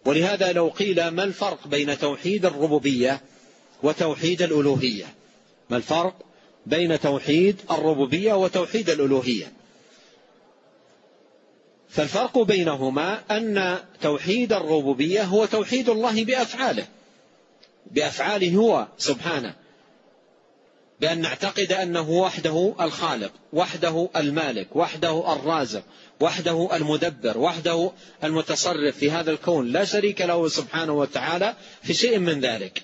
ولهذا لو قيل ما الفرق بين توحيد الربوبية وتوحيد الألوهية؟ ما الفرق بين توحيد الربوبية وتوحيد الألوهية؟ فالفرق بينهما أن توحيد الربوبية هو توحيد الله بأفعاله هو سبحانه، بأن نعتقد أنه وحده الخالق، وحده المالك، وحده الرازق، وحده المدبر، وحده المتصرف في هذا الكون، لا شريك له سبحانه وتعالى في شيء من ذلك.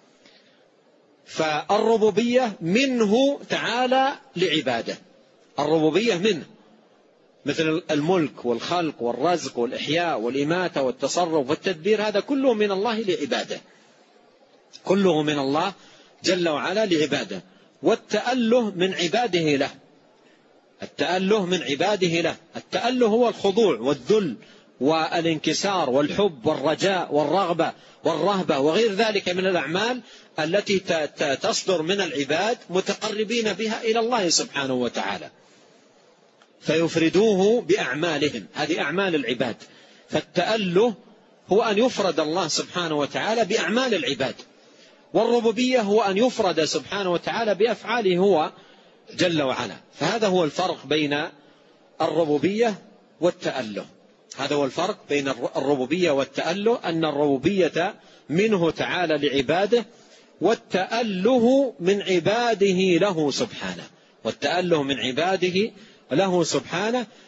فالربوبية منه تعالى لعباده، الربوبية منه، مثل الملك والخلق والرزق والإحياء والإماتة والتصرف والتدبير، هذا كله من الله لعباده، كله من الله جل وعلا لعباده. والتأله من عباده له، التأله من عباده له، التأله هو الخضوع والذل والانكسار والحب والرجاء والرغبة والرهبة وغير ذلك من الأعمال التي تصدر من العباد متقربين بها إلى الله سبحانه وتعالى، فيفردوه بأعمالهم، هذه أعمال العباد. فالتأله هو أن يفرد الله سبحانه وتعالى بأعمال العباد، والربوبية هو أن يفرد سبحانه وتعالى بأفعاله هو جل وعلا. فهذا هو الفرق بين الربوبية والتأله، هذا هو الفرق بين الربوبية والتأله، أن الربوبية منه تعالى لعباده، والتأله من عباده له سبحانه، والتأله من عباده له سبحانه.